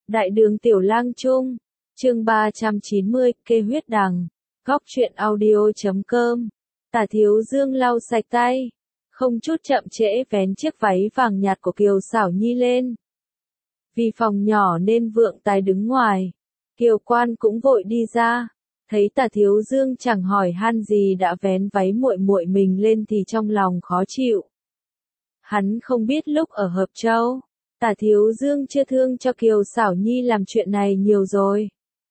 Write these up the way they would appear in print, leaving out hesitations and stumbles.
Đại đường Tiểu Lang Trung, chương 390, kê huyết đằng, góc truyện audio.com. Tả Thiếu Dương lau sạch tay, không chút chậm trễ vén chiếc váy vàng nhạt của Kiều Xảo Nhi lên. Vì phòng nhỏ nên Vượng Tài đứng ngoài, Kiều Quan cũng vội đi ra, thấy Tả Thiếu Dương chẳng hỏi han gì đã vén váy muội muội mình lên thì trong lòng khó chịu. Hắn không biết lúc ở Hợp Châu, Tả Thiếu Dương chưa thương cho Kiều Xảo Nhi làm chuyện này nhiều rồi.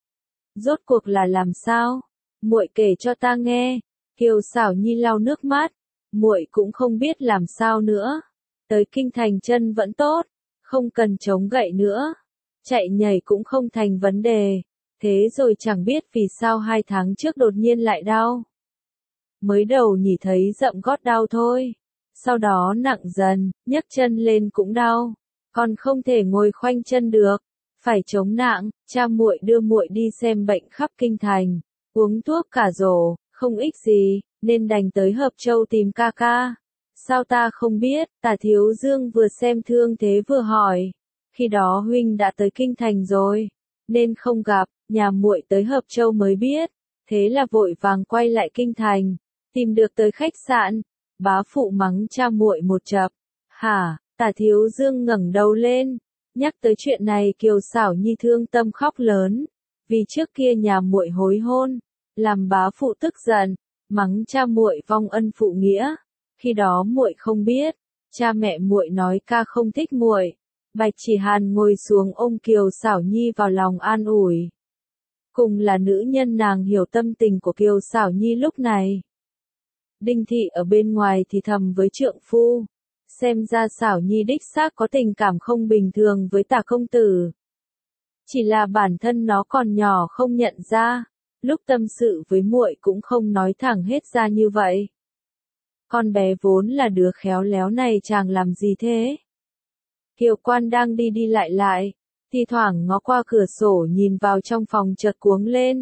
Rốt cuộc là làm sao? Muội kể cho ta nghe. Kiều Xảo Nhi lau nước mắt, muội cũng không biết làm sao nữa. Tới kinh thành chân vẫn tốt, không cần chống gậy nữa. Chạy nhảy cũng không thành vấn đề. Thế rồi chẳng biết vì sao 2 tháng trước đột nhiên lại đau. Mới đầu nhỉ thấy dậm gót đau thôi. Sau đó nặng dần, nhấc chân lên cũng đau. Còn không thể ngồi khoanh chân được, phải chống nạng. Cha muội đưa muội đi xem bệnh khắp kinh thành, uống thuốc cả rổ, không ích gì, nên đành tới Hợp Châu tìm ca ca. Sao ta không biết? Tả Thiếu Dương vừa xem thương thế vừa hỏi. Khi đó huynh đã tới kinh thành rồi, nên không gặp, nhà muội tới Hợp Châu mới biết. Thế là vội vàng quay lại kinh thành, tìm được tới khách sạn. Bá phụ mắng cha muội một chập. Hả? Tả Thiếu Dương ngẩng đầu lên, nhắc tới chuyện này Kiều Xảo Nhi thương tâm khóc lớn, vì trước kia nhà muội hối hôn, làm bá phụ tức giận, mắng cha muội vong ân phụ nghĩa. Khi đó muội không biết, cha mẹ muội nói ca không thích muội. Bạch Chỉ Hàn ngồi xuống ôm Kiều Xảo Nhi vào lòng an ủi. Cùng là nữ nhân nàng hiểu tâm tình của Kiều Xảo Nhi lúc này. Đinh Thị ở bên ngoài thì thầm với trượng phu. Xem ra Xảo Nhi đích xác có tình cảm không bình thường với Tả công tử. Chỉ là bản thân nó còn nhỏ không nhận ra, lúc tâm sự với muội cũng không nói thẳng hết ra như vậy. Con bé vốn là đứa khéo léo này chàng làm gì thế? Kiều Quan đang đi đi lại, thi thoảng ngó qua cửa sổ nhìn vào trong phòng chợt cuống lên.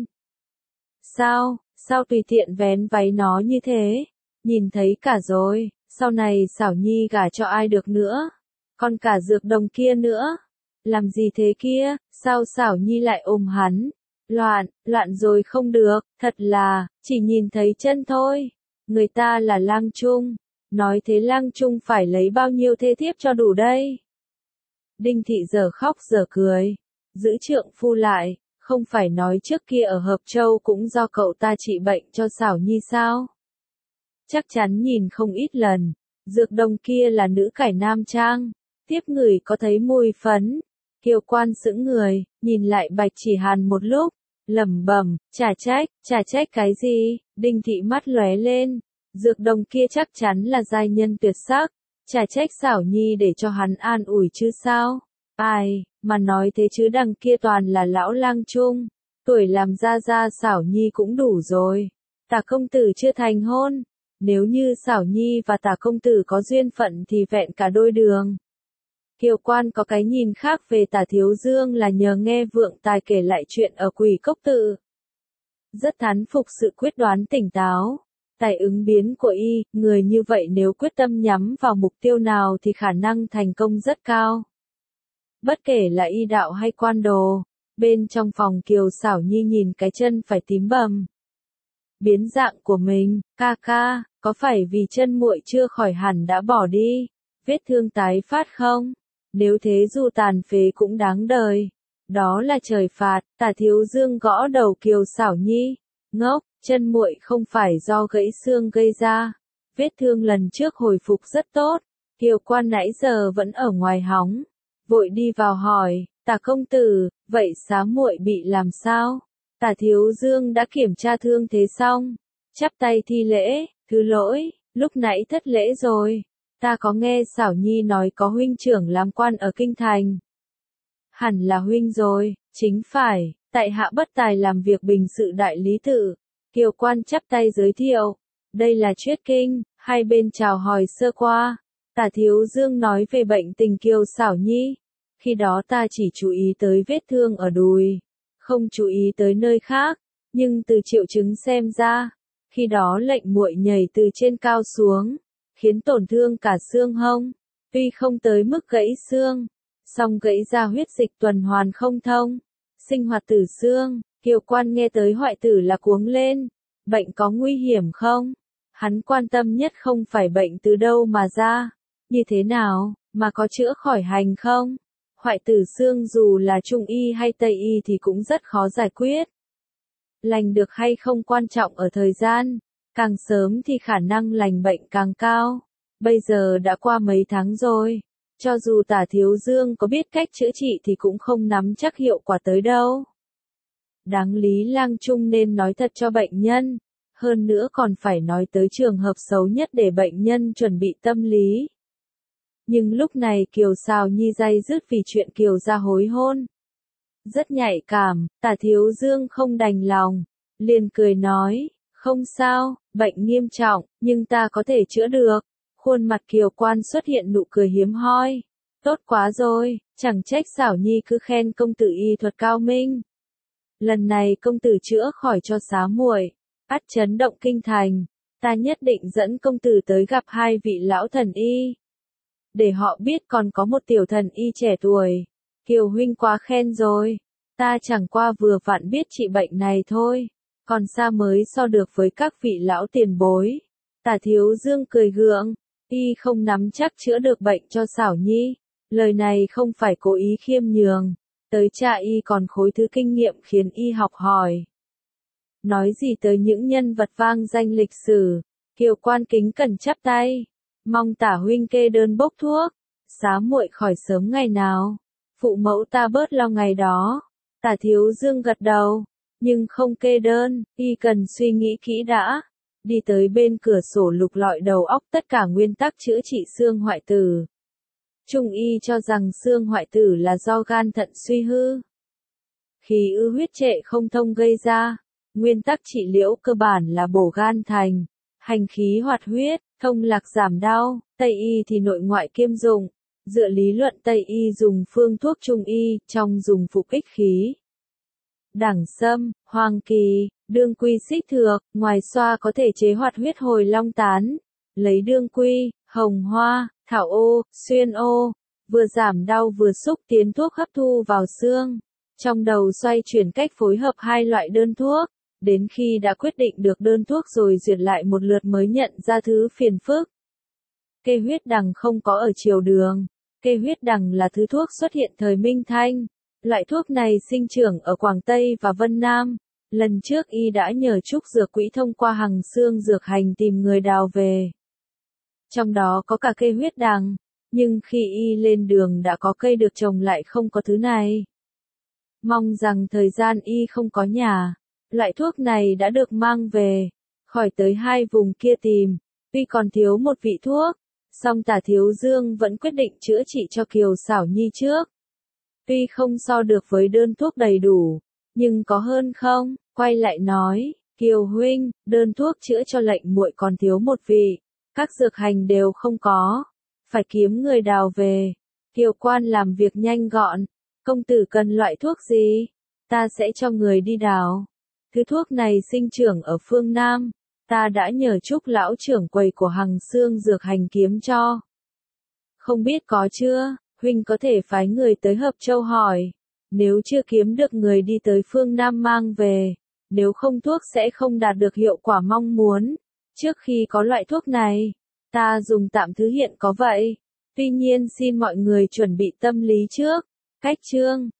Sao tùy tiện vén váy nó như thế? Nhìn thấy cả rồi. Sau này Xảo Nhi gả cho ai được nữa? Còn cả Dược Đồng kia nữa. Làm gì thế kia? Sao Xảo Nhi lại ôm hắn? Loạn rồi không được, thật là, chỉ nhìn thấy chân thôi. Người ta là Lang Trung. Nói thế Lang Trung phải lấy bao nhiêu thê thiếp cho đủ đây? Đinh Thị giờ khóc giờ cười. Giữ trượng phu lại, không phải nói trước kia ở Hợp Châu cũng do cậu ta trị bệnh cho Xảo Nhi sao? Chắc chắn nhìn không ít lần. Dược Đồng kia là nữ cải nam trang. Tiếp người có thấy mùi phấn. Kiều Quan sững người, nhìn lại Bạch Chỉ Hàn một lúc, lẩm bẩm, chả trách cái gì? Đinh Thị mắt lóe lên. Dược Đồng kia chắc chắn là giai nhân tuyệt sắc. Chả trách Xảo Nhi để cho hắn an ủi chứ sao? Ai, mà nói thế chứ đằng kia toàn là lão Lang Trung. Tuổi làm ra Xảo Nhi cũng đủ rồi. Tả công tử chưa thành hôn. Nếu như Xảo Nhi và Tả công tử có duyên phận thì vẹn cả đôi đường. Kiều Quan có cái nhìn khác về Tả Thiếu Dương là nhờ nghe Vượng Tài kể lại chuyện ở Quỷ Cốc Tự. Rất thán phục sự quyết đoán tỉnh táo, tài ứng biến của y, người như vậy nếu quyết tâm nhắm vào mục tiêu nào thì khả năng thành công rất cao. Bất kể là y đạo hay quan đồ, bên trong phòng Kiều Xảo Nhi nhìn cái chân phải tím bầm. Biến dạng của mình, ca, có phải vì chân muội chưa khỏi hẳn đã bỏ đi, vết thương tái phát không? Nếu thế dù tàn phế cũng đáng đời. Đó là trời phạt. Tả Thiếu Dương gõ đầu Kiều Xảo Nhi. Ngốc, chân muội không phải do gãy xương gây ra. Vết thương lần trước hồi phục rất tốt. Kiều Quan nãy giờ vẫn ở ngoài hóng. Vội đi vào hỏi, Tả công tử, vậy xá muội bị làm sao? Tả Thiếu Dương đã kiểm tra thương thế xong, chắp tay thi lễ, thứ lỗi, lúc nãy thất lễ rồi. Ta có nghe Xảo Nhi nói có huynh trưởng làm quan ở kinh thành. Hẳn là huynh rồi, chính phải, tại hạ bất tài làm việc bình sự đại lý tự. Kiều Quan chắp tay giới thiệu, đây là Triết Kinh, hai bên chào hỏi sơ qua. Tả Thiếu Dương nói về bệnh tình Kiều Xảo Nhi. Khi đó ta chỉ chú ý tới vết thương ở đùi, không chú ý tới nơi khác, nhưng từ triệu chứng xem ra, khi đó lệnh muội nhảy từ trên cao xuống, khiến tổn thương cả xương hông, tuy không tới mức gãy xương, Song gãy ra huyết dịch tuần hoàn không thông, sinh hoạt tử xương. Kiều Quan nghe tới hoại tử là cuống lên. Bệnh có nguy hiểm không? Hắn quan tâm nhất không phải bệnh từ đâu mà ra, như thế nào, mà có chữa khỏi hành không? Hoại tử xương dù là trung y hay tây y thì cũng rất khó giải quyết. Lành được hay không quan trọng ở thời gian, càng sớm thì khả năng lành bệnh càng cao. Bây giờ đã qua mấy tháng rồi, cho dù Tả Thiếu Dương có biết cách chữa trị thì cũng không nắm chắc hiệu quả tới đâu. Đáng lý Lang Trung nên nói thật cho bệnh nhân, hơn nữa còn phải nói tới trường hợp xấu nhất để bệnh nhân chuẩn bị tâm lý. Nhưng lúc này Kiều Sào Nhi day dứt vì chuyện Kiều gia hối hôn. Rất nhạy cảm, Tả Thiếu Dương không đành lòng, liền cười nói, không sao, bệnh nghiêm trọng, nhưng ta có thể chữa được. Khuôn mặt Kiều Quan xuất hiện nụ cười hiếm hoi. Tốt quá rồi, chẳng trách Sảo Nhi cứ khen công tử y thuật cao minh. Lần này công tử chữa khỏi cho xá muội, ắt chấn động kinh thành. Ta nhất định dẫn công tử tới gặp hai vị lão thần y, để họ biết còn có một tiểu thần y trẻ tuổi. Kiều huynh quá khen rồi, ta chẳng qua vừa vặn biết trị bệnh này thôi, còn xa mới so được với các vị lão tiền bối. Tả Thiếu Dương cười gượng, y không nắm chắc chữa được bệnh cho Sảo Nhi. Lời này không phải cố ý khiêm nhường, tới cha y còn khối thứ kinh nghiệm khiến y học hỏi. Nói gì tới những nhân vật vang danh lịch sử, Kiều Quan kính cẩn chắp tay, mong Tả huynh kê đơn bốc thuốc, xá muội khỏi sớm ngày nào, phụ mẫu ta bớt lo ngày đó. Tả Thiếu Dương gật đầu, nhưng không kê đơn, y cần suy nghĩ kỹ đã. Đi tới bên cửa sổ lục lọi đầu óc tất cả nguyên tắc chữa trị xương hoại tử. Trung y cho rằng xương hoại tử là do gan thận suy hư, khí ư huyết trệ không thông gây ra. Nguyên tắc trị liệu cơ bản là bổ gan thành, hành khí hoạt huyết, thông lạc giảm đau. Tây y thì nội ngoại kiêm dụng. Dựa lý luận Tây y dùng phương thuốc Trung y, trong dùng phục ích khí. Đẳng sâm, hoàng kỳ, đương quy xích thược, ngoài xoa có thể chế hoạt huyết hồi long tán. Lấy đương quy, hồng hoa, thảo ô, xuyên ô, vừa giảm đau vừa xúc tiến thuốc hấp thu vào xương. Trong đầu xoay chuyển cách phối hợp hai loại đơn thuốc, đến khi đã quyết định được đơn thuốc rồi duyệt lại một lượt mới nhận ra thứ phiền phức. Cây huyết đằng không có ở triều Đường. Cây huyết đằng là thứ thuốc xuất hiện thời Minh Thanh. Loại thuốc này sinh trưởng ở Quảng Tây và Vân Nam. Lần trước y đã nhờ Trúc Dược Quỹ thông qua Hằng Xương Dược Hành tìm người đào về. Trong đó có cả cây huyết đằng, nhưng khi y lên đường đã có cây được trồng lại không có thứ này. Mong rằng thời gian y không có nhà, loại thuốc này đã được mang về, khỏi tới hai vùng kia tìm. Tuy còn thiếu một vị thuốc, song Tả Thiếu Dương vẫn quyết định chữa trị cho Kiều Sảo Nhi trước. Tuy không so được với đơn thuốc đầy đủ, nhưng có hơn không? Quay lại nói, Kiều huynh, đơn thuốc chữa cho lệnh muội còn thiếu một vị, các dược hành đều không có, phải kiếm người đào về. Kiều Quan làm việc nhanh gọn, công tử cần loại thuốc gì? Ta sẽ cho người đi đào. Thứ thuốc này sinh trưởng ở phương Nam, ta đã nhờ Trúc lão trưởng quầy của Hằng Xương Dược Hành kiếm cho. Không biết có chưa, huynh có thể phái người tới Hợp Châu hỏi. Nếu chưa kiếm được người đi tới phương Nam mang về, nếu không thuốc sẽ không đạt được hiệu quả mong muốn. Trước khi có loại thuốc này, ta dùng tạm thứ hiện có vậy. Tuy nhiên xin mọi người chuẩn bị tâm lý trước. Cách chương